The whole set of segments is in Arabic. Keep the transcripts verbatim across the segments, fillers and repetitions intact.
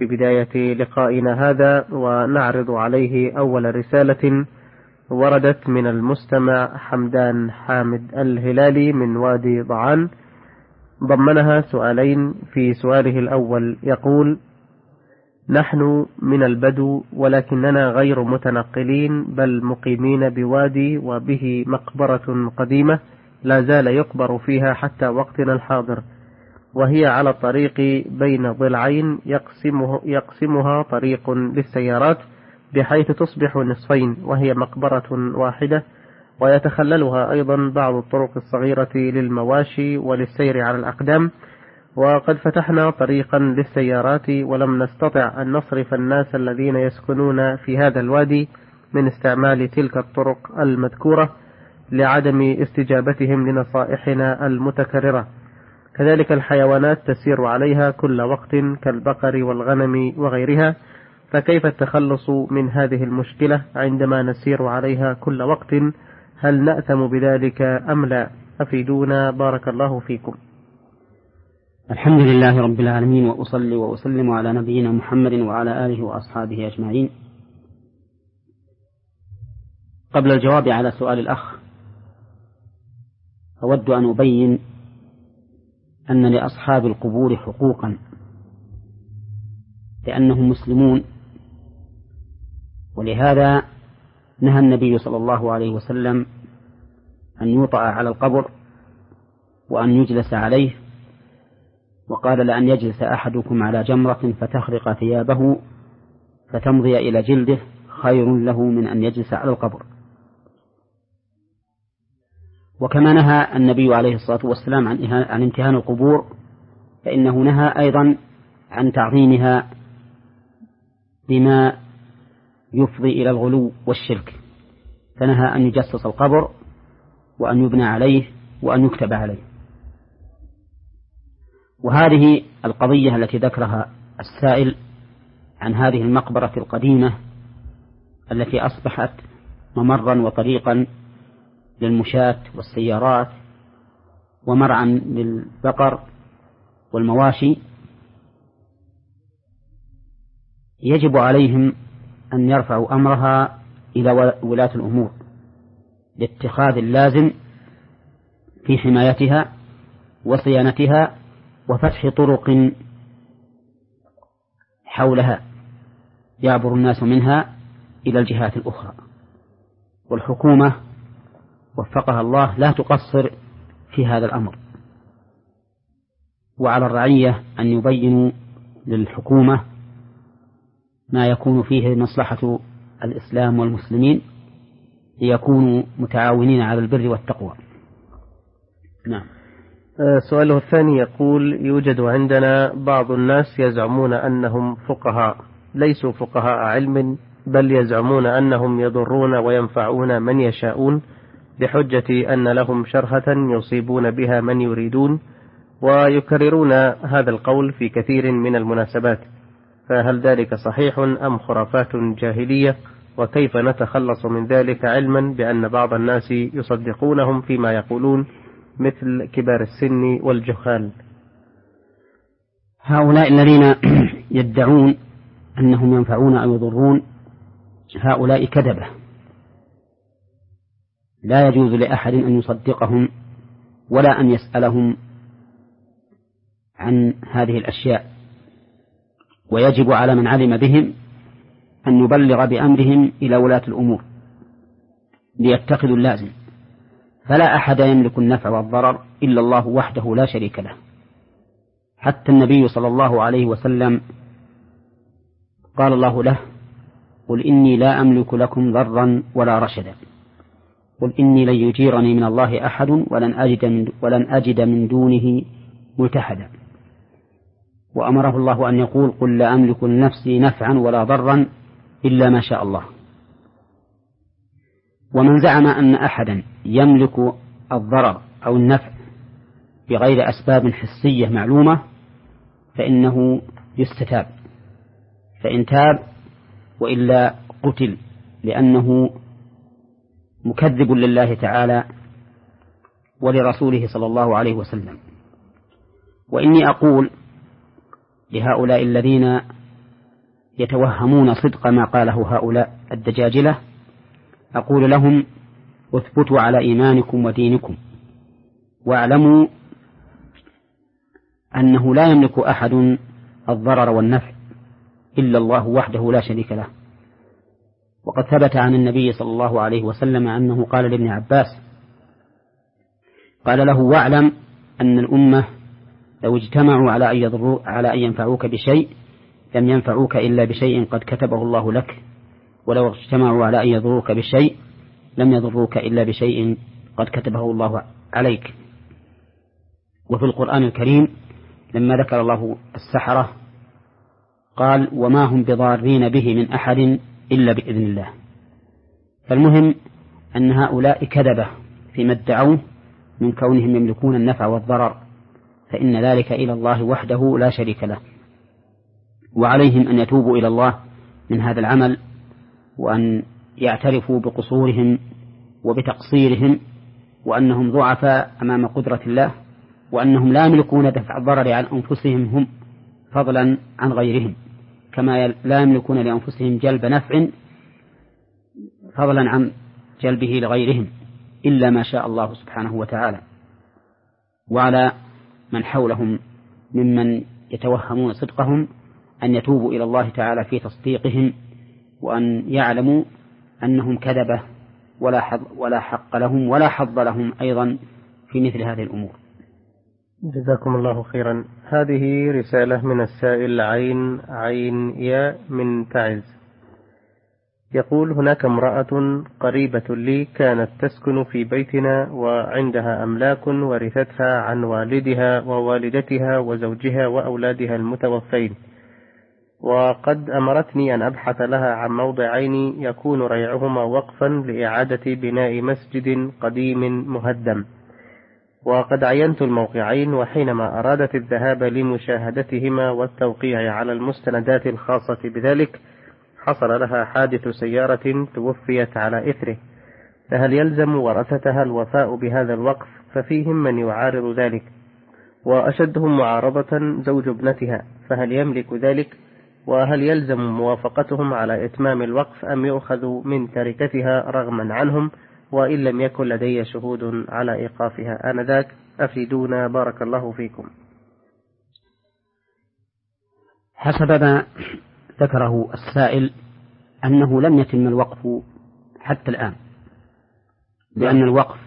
في بداية لقائنا هذا ونعرض عليه أول رسالة وردت من المستمع حمدان حامد الهلالي من وادي ضعان، ضمنها سؤالين. في سؤاله الأول يقول: نحن من البدو ولكننا غير متنقلين بل مقيمين بوادي وبه مقبرة قديمة لا زال يقبر فيها حتى وقتنا الحاضر، وهي على الطريق بين ضلعين يقسمه يقسمها طريق للسيارات بحيث تصبح نصفين، وهي مقبرة واحدة، ويتخللها أيضا بعض الطرق الصغيرة للمواشي وللسير على الأقدام. وقد فتحنا طريقا للسيارات ولم نستطع أن نصرف الناس الذين يسكنون في هذا الوادي من استعمال تلك الطرق المذكورة لعدم استجابتهم لنصائحنا المتكررة. كذلك الحيوانات تسير عليها كل وقت كالبقر والغنم وغيرها، فكيف التخلص من هذه المشكلة عندما نسير عليها كل وقت؟ هل نأثم بذلك أم لا؟ أفيدونا بارك الله فيكم. الحمد لله رب العالمين، وأصلي وأسلم على نبينا محمد وعلى آله وأصحابه أجمعين. قبل الجواب على سؤال الأخ أود أن أبين أن لأصحاب القبور حقوقا، لأنهم مسلمون، ولهذا نهى النبي صلى الله عليه وسلم أن يوطأ على القبر وأن يجلس عليه، وقال: لأن يجلس أحدكم على جمرة فتخرق ثيابه فتمضي إلى جلده خير له من أن يجلس على القبر. وكما نهى النبي عليه الصلاة والسلام عن, عن امتهان القبور، فإنه نهى أيضا عن تعظيمها بما يفضي إلى الغلو والشرك، فنهى أن يجسس القبر وأن يبنى عليه وأن يكتب عليه. وهذه القضية التي ذكرها السائل عن هذه المقبرة القديمة التي أصبحت ممرا وطريقا للمشاة والسيارات ومرعا للبقر والمواشي، يجب عليهم أن يرفعوا أمرها إلى ولاة الأمور لاتخاذ اللازم في حمايتها وصيانتها وفتح طرق حولها يعبر الناس منها إلى الجهات الأخرى. والحكومة وفقها الله لا تقصر في هذا الأمر، وعلى الرعية أن يبينوا للحكومة ما يكون فيه مصلحة الإسلام والمسلمين ليكونوا متعاونين على البر والتقوى. نعم. سؤاله الثاني يقول: يوجد عندنا بعض الناس يزعمون أنهم فقهاء، ليسوا فقهاء علم، بل يزعمون أنهم يضرون وينفعون من يشاءون بحجة أن لهم شرهة يصيبون بها من يريدون، ويكررون هذا القول في كثير من المناسبات، فهل ذلك صحيح أم خرافات جاهلية؟ وكيف نتخلص من ذلك علما بأن بعض الناس يصدقونهم فيما يقولون مثل كبار السن والجهال؟ هؤلاء الذين يدعون أنهم ينفعون أو يضرون هؤلاء كذبة، لا يجوز لأحد أن يصدقهم ولا أن يسألهم عن هذه الأشياء، ويجب على من علم بهم أن يبلغ بأمرهم إلى ولاة الأمور ليتخذوا اللازم، فلا أحد يملك النفع والضرر إلا الله وحده لا شريك له. حتى النبي صلى الله عليه وسلم قال الله له: قل إني لا أملك لكم ضرا ولا رشدا، قل إني لن يجيرني من الله أحد ولن أجد من, ولن أجد من دونه ملتحدا. وأمره الله أن يقول: قل لا أملك لنفسي نفعا ولا ضرا إلا ما شاء الله. ومن زعم أن أحدا يملك الضرر أو النفع بغير أسباب حسية معلومة فإنه يستتاب، فإن تاب وإلا قتل، لأنه مكذب لله تعالى ولرسوله صلى الله عليه وسلم. وإني أقول لهؤلاء الذين يتوهمون صدق ما قاله هؤلاء الدجاجلة أقول لهم اثبتوا على إيمانكم ودينكم، واعلموا أنه لا يملك أحد الضرر والنفع إلا الله وحده لا شريك له. وقد ثبت عن النبي صلى الله عليه وسلم أنه قال لابن عباس قال له واعلم أن الأمة لو اجتمعوا على أن يضروا على أن ينفعوك بشيء لم ينفعوك إلا بشيء قد كتبه الله لك، ولو اجتمعوا على أن يضروك بشيء لم يضروك إلا بشيء قد كتبه الله عليك. وفي القرآن الكريم لما ذكر الله السحرة قال وما هم بضارين به من أحد إلا بإذن الله. فالمهم أن هؤلاء كذبة فيما ادعوه من كونهم يملكون النفع والضرر، فإن ذلك إلى الله وحده لا شريك له، وعليهم أن يتوبوا إلى الله من هذا العمل، وأن يعترفوا بقصورهم وبتقصيرهم، وأنهم ضعفاء أمام قدرة الله، وأنهم لا يملكون دفع الضرر عن أنفسهم هم فضلا عن غيرهم، كما لا يملكون لأنفسهم جلب نفع فضلا عن جلبه لغيرهم إلا ما شاء الله سبحانه وتعالى. وعلى من حولهم ممن يتوهمون صدقهم أن يتوبوا إلى الله تعالى في تصديقهم، وأن يعلموا أنهم كذبة ولا حظ ولا حق لهم ولا حظ لهم أيضا في مثل هذه الأمور. جزاكم الله خيرا. هذه رسالة من السائل عين عين يا من تعز، يقول هناك امرأة قريبة لي كانت تسكن في بيتنا وعندها أملاك ورثتها عن والدها ووالدتها وزوجها وأولادها المتوفين، وقد أمرتني أن أبحث لها عن موضعين يكون ريعهما وقفا لإعادة بناء مسجد قديم مهدم، وقد عينت الموقعين، وحينما أرادت الذهاب لمشاهدتها والتوقيع على المستندات الخاصة بذلك حصل لها حادث سيارة توفيت على إثره، فهل يلزم ورثتها الوفاء بهذا الوقف؟ ففيهم من يعارض ذلك، وأشدهم معارضة زوج ابنتها، فهل يملك ذلك؟ وهل يلزم موافقتهم على إتمام الوقف أم يؤخذ من تركتها رغما عنهم وإن لم يكن لدي شهود على إيقافها آنذاك؟ أفيدونا بارك الله فيكم. حسب ما ذكره السائل أنه لم يتم الوقف حتى الآن، لأن الوقف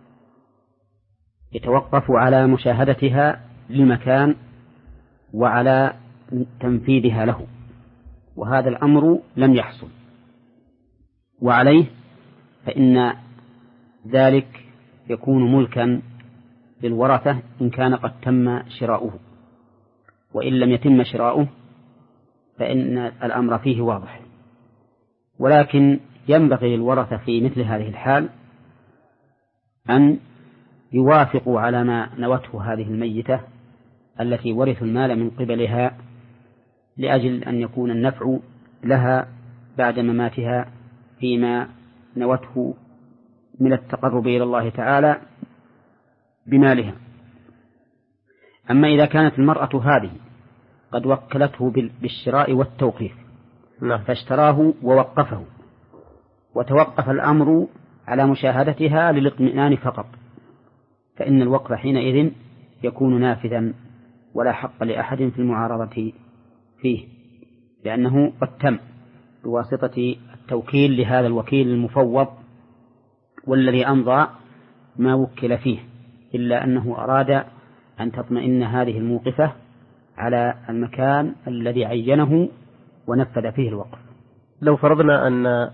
يتوقف على مشاهدتها للمكان وعلى تنفيذها له، وهذا الأمر لم يحصل، وعليه فإن ذلك يكون ملكا للورثة إن كان قد تم شراؤه، وإن لم يتم شراؤه فإن الأمر فيه واضح. ولكن ينبغي للورثة في مثل هذه الحال أن يوافقوا على ما نوته هذه الميتة التي ورثوا المال من قبلها، لأجل أن يكون النفع لها بعد مماتها فيما نوته من التقرب إلى الله تعالى بمالها. أما إذا كانت المرأة هذه قد وكلته بالشراء والتوقيف فاشتراه ووقفه، وتوقف الأمر على مشاهدتها للاطمئنان فقط، فإن الوقف حينئذ يكون نافذا ولا حق لأحد في المعارضة فيه، لأنه قد تم بواسطة التوكيل لهذا الوكيل المفوض والذي أمضى ما وكل فيه، إلا أنه أراد أن تطمئن هذه الموقفة على المكان الذي عينه ونفذ فيه الوقف. لو فرضنا أن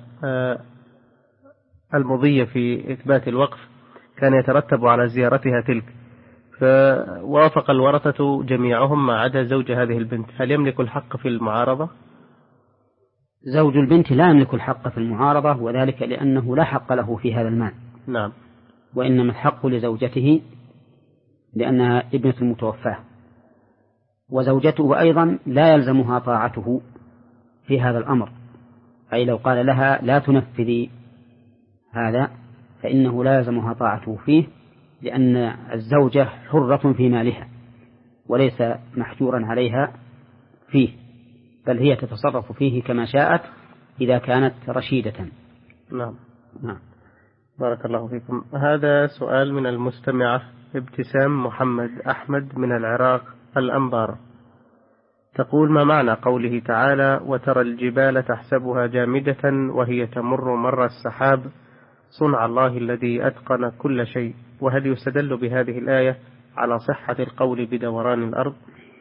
المضي في إثبات الوقف كان يترتب على زيارتها تلك، فوافق الورثة جميعهم ما عدا زوج هذه البنت، هل يملك الحق في المعارضة؟ زوج البنت لا يملك الحق في المعارضة، وذلك لأنه لا حق له في هذا المال. نعم. وإنما الحق لزوجته لأنها ابنة المتوفاة، وزوجته أيضا لا يلزمها طاعته في هذا الأمر، أي لو قال لها لا تنفذي هذا فإنه لا يلزمها طاعته فيه، لأن الزوجة حرة في مالها وليس محجورا عليها فيه، بل هي تتصرف فيه كما شاءت إذا كانت رشيدة. نعم. نعم. بارك الله فيكم. هذا سؤال من المستمعة ابتسام محمد أحمد من العراق الأنبار، تقول: ما معنى قوله تعالى: وترى الجبال تحسبها جامدة وهي تمر مر السحاب صنع الله الذي أتقن كل شيء؟ وهل يستدل بهذه الآية على صحة القول بدوران الأرض؟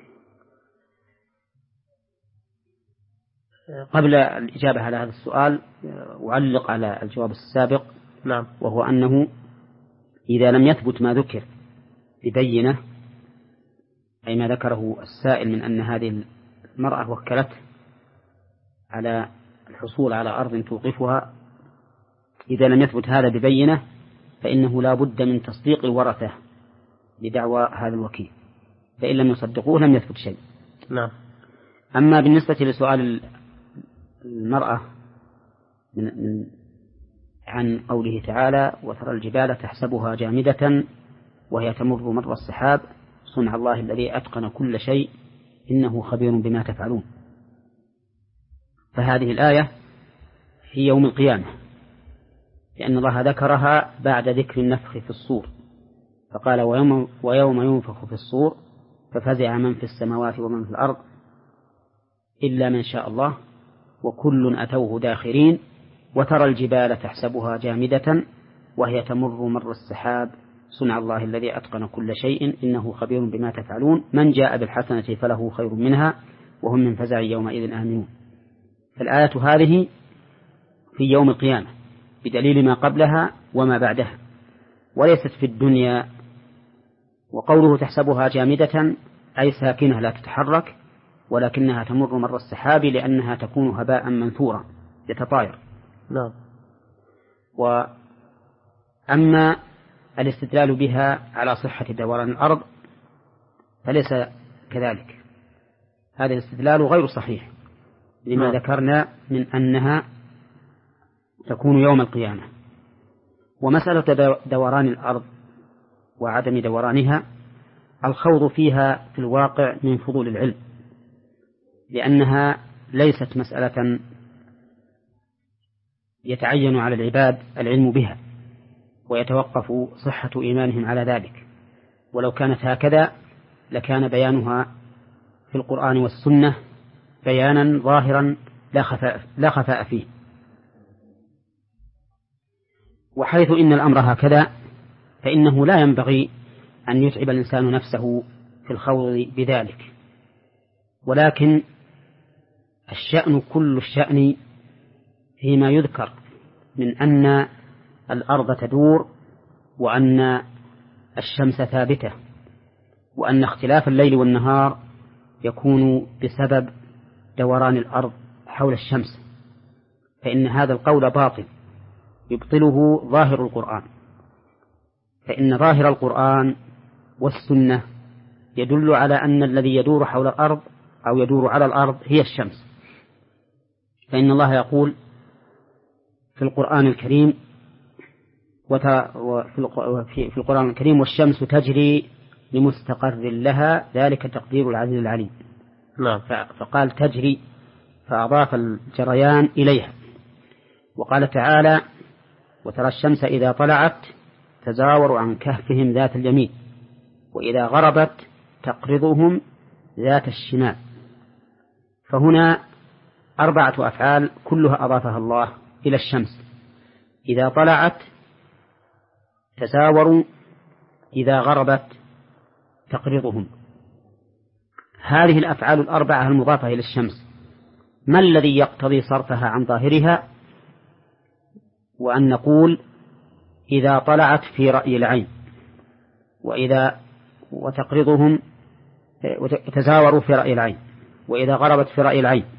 قبل الإجابة على هذا السؤال أعلق على الجواب السابق. نعم. وهو أنه إذا لم يثبت ما ذكر ببينة، أي ما ذكره السائل من أن هذه المرأة وكلته على الحصول على أرض توقفها، إذا لم يثبت هذا ببينة فإنه لا بد من تصديق الورثة لدعوى هذا الوكيل، فإن لم يصدقوه لم يثبت شيء. نعم. أما بالنسبة لسؤال المرأة من من عن قوله تعالى: وترى الجبال تحسبها جامدة وهي تمر مر السحاب صنع الله الذي أتقن كل شيء إنه خبير بما تفعلون، فهذه الآية في يوم القيامة، لأن الله ذكرها بعد ذكر النفخ في الصور، فقال: ويوم, ويوم ينفخ في الصور ففزع من في السماوات ومن في الأرض إلا من شاء الله وكل أتوه داخرين وترى الجبال تحسبها جامدة وهي تمر مر السحاب صنع الله الذي أتقن كل شيء إنه خبير بما تفعلون من جاء بالحسنة فله خير منها وهم من فزع يومئذ آمنون. فالآية هذه في يوم القيامة بدليل ما قبلها وما بعدها، وليست في الدنيا. وقوله تحسبها جامدة أي ساكنة لا تتحرك، ولكنها تمر مر السحاب لأنها تكون هباء منثورا يتطاير. نعم. وأما الاستدلال بها على صحة دوران الأرض فليس كذلك، هذا الاستدلال غير صحيح لما نعم. ذكرنا من أنها تكون يوم القيامة. ومسألة دوران الأرض وعدم دورانها الخوض فيها في الواقع من فضول العلم، لأنها ليست مسألة يتعين على العباد العلم بها ويتوقف صحة إيمانهم على ذلك، ولو كانت هكذا لكان بيانها في القرآن والسنة بيانا ظاهرا لا خفاء, لا خفاء فيه. وحيث إن الأمر هكذا فإنه لا ينبغي أن يتعب الإنسان نفسه في الخوض بذلك، ولكن الشأن كل الشأن فيما يذكر من أن الأرض تدور وأن الشمس ثابتة وأن اختلاف الليل والنهار يكون بسبب دوران الأرض حول الشمس، فإن هذا القول باطل يبطله ظاهر القرآن، فإن ظاهر القرآن والسنة يدل على أن الذي يدور حول الأرض أو يدور على الأرض هي الشمس. فإن الله يقول في القرآن الكريم وفي القرآن الكريم: والشمس تجري لمستقر لها ذلك تقدير العزيز العليم. نعم. فقال تجري فأضاف الجريان إليها. وقال تعالى: وترى الشمس إذا طلعت تزاور عن كهفهم ذات اليمين وإذا غربت تقرضهم ذات الشمال. فهنا أربعة أفعال كلها أضافها الله إلى الشمس: إذا طلعت تزاوروا، إذا غربت تقرضهم. هذه الأفعال الأربعة المضافة إلى الشمس ما الذي يقتضي صرفها عن ظاهرها وأن نقول إذا طلعت في رأي العين وإذا وتقرضهم تزاوروا في رأي العين وإذا غربت في رأي العين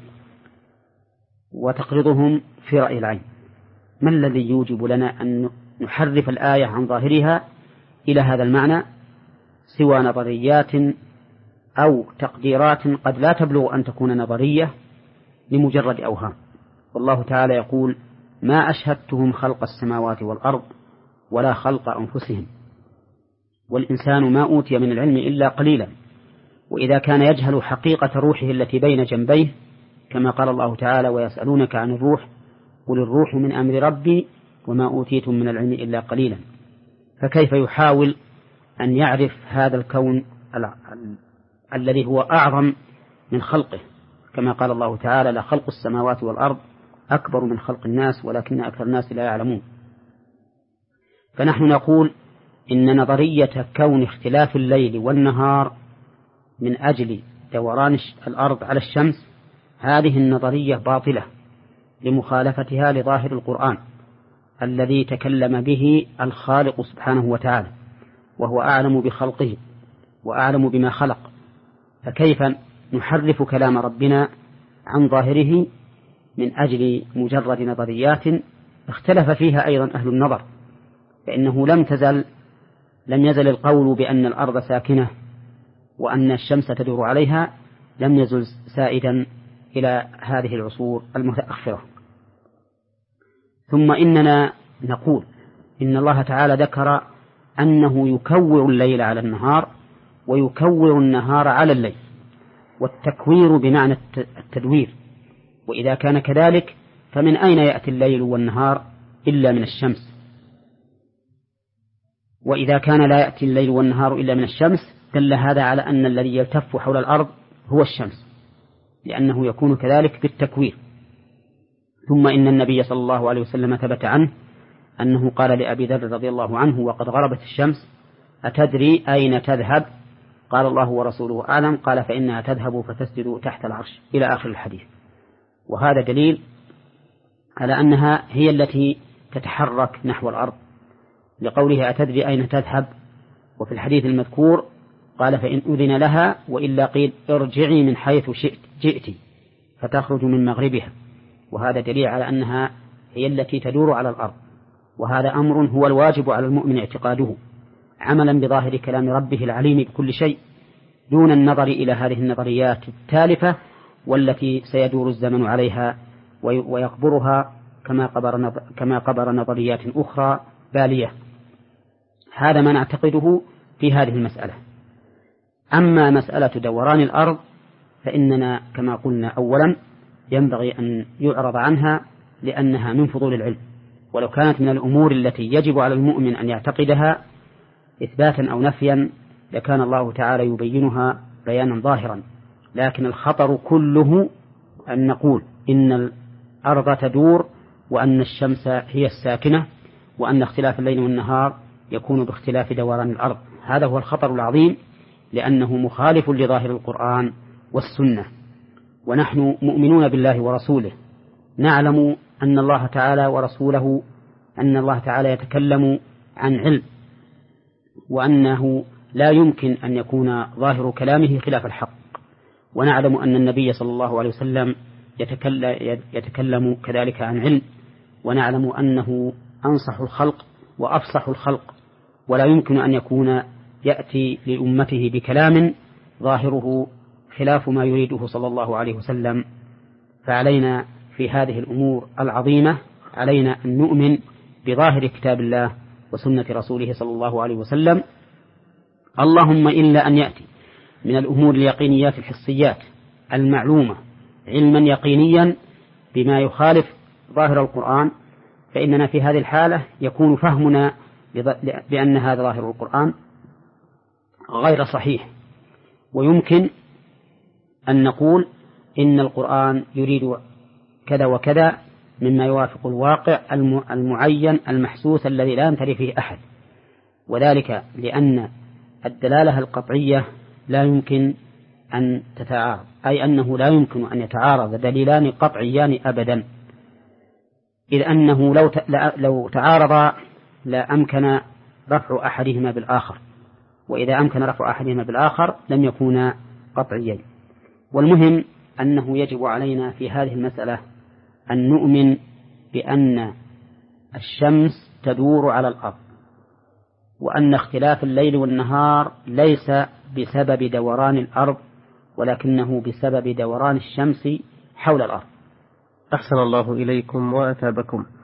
وتقرضهم في رأي العين؟ ما الذي يوجب لنا أن نحرف الآية عن ظاهرها إلى هذا المعنى سوى نظريات أو تقديرات قد لا تبلغ أن تكون نظرية لمجرد أوهام؟ والله تعالى يقول: ما أشهدتهم خلق السماوات والأرض ولا خلق أنفسهم والإنسان ما أوتي من العلم إلا قليلا. وإذا كان يجهل حقيقة روحه التي بين جنبيه كما قال الله تعالى ويسألونك عن الروح قل الروح من أمر ربي وما أوتيتم من العلم إلا قليلا. فكيف يحاول أن يعرف هذا الكون الذي هو أعظم من خلقه، كما قال الله تعالى لخلق السماوات والأرض أكبر من خلق الناس ولكن أكثر الناس لا يعلمون. فنحن نقول إن نظرية كون اختلاف الليل والنهار من أجل دوران الأرض على الشمس هذه النظرية باطلة لمخالفتها لظاهر القرآن الذي تكلم به الخالق سبحانه وتعالى، وهو أعلم بخلقه وأعلم بما خلق، فكيف نحرف كلام ربنا عن ظاهره من أجل مجرد نظريات اختلف فيها أيضا أهل النظر؟ فإنه لم تزل لم يزل القول بأن الأرض ساكنة وأن الشمس تدور عليها لم يزل سائدا إلى هذه العصور المتأخرة. ثم إننا نقول إن الله تعالى ذكر أنه يكور الليل على النهار ويكور النهار على الليل، والتكوير بمعنى التدوير، وإذا كان كذلك فمن أين يأتي الليل والنهار إلا من الشمس؟ وإذا كان لا يأتي الليل والنهار إلا من الشمس دل هذا على أن الذي يلتف حول الأرض هو الشمس، لأنه يكون كذلك بالتكوير. ثم إن النبي صلى الله عليه وسلم ثبت عنه أنه قال لأبي ذر رضي الله عنه وقد غربت الشمس أتدري أين تذهب؟ قال الله ورسوله أعلم. قال فإنها تذهب فتسجد تحت العرش إلى آخر الحديث. وهذا دليل على أنها هي التي تتحرك نحو الأرض لقولها أتدري أين تذهب. وفي الحديث المذكور قال فإن أذن لها وإلا قيل ارجعي من حيث شئت جئت فتخرج من مغربها. وهذا دليل على أنها هي التي تدور على الأرض، وهذا أمر هو الواجب على المؤمن اعتقاده عملا بظاهر كلام ربه العليم بكل شيء دون النظر إلى هذه النظريات التالفة والتي سيدور الزمن عليها ويقبرها كما قبر, كما قبر نظريات أخرى بالية. هذا ما نعتقده في هذه المسألة. أما مسألة دوران الأرض فإننا كما قلنا أولا ينبغي أن يعرض عنها لأنها من فضول العلم، ولو كانت من الأمور التي يجب على المؤمن أن يعتقدها إثباتا أو نفيا لكان الله تعالى يبينها بيانا ظاهرا. لكن الخطر كله أن نقول إن الأرض تدور وأن الشمس هي الساكنة وأن اختلاف الليل والنهار يكون باختلاف دوران الأرض. هذا هو الخطر العظيم لأنه مخالف لظاهر القرآن والسنة. ونحن مؤمنون بالله ورسوله نعلم أن الله تعالى ورسوله أن الله تعالى يتكلم عن علم، وأنه لا يمكن أن يكون ظاهر كلامه خلاف الحق، ونعلم أن النبي صلى الله عليه وسلم يتكلم كذلك عن علم، ونعلم أنه أنصح الخلق وأفصح الخلق، ولا يمكن أن يكون يأتي لأمته بكلام ظاهره خلاف ما يريده صلى الله عليه وسلم. فعلينا في هذه الأمور العظيمة علينا أن نؤمن بظاهر كتاب الله وسنة رسوله صلى الله عليه وسلم، اللهم إلا أن يأتي من الأمور اليقينيات الحسيات المعلومة علما يقينيا بما يخالف ظاهر القرآن، فإننا في هذه الحالة يكون فهمنا بأن هذا ظاهر القرآن غير صحيح، ويمكن أن نقول إن القرآن يريد كذا وكذا مما يوافق الواقع المعين المحسوس الذي لا يمتري فيه أحد، وذلك لأن الدلالة القطعية لا يمكن أن تتعارض، أي أنه لا يمكن أن يتعارض دليلان قطعيان أبدا، إذ أنه لو لو تعارضا لا أمكن رفع أحدهما بالآخر، وإذا أمكن رفع أحدهما بالآخر لم يكونا قطعيين. والمهم أنه يجب علينا في هذه المسألة أن نؤمن بأن الشمس تدور على الأرض، وأن اختلاف الليل والنهار ليس بسبب دوران الأرض ولكنه بسبب دوران الشمس حول الأرض. أحسن الله إليكم وأثابكم.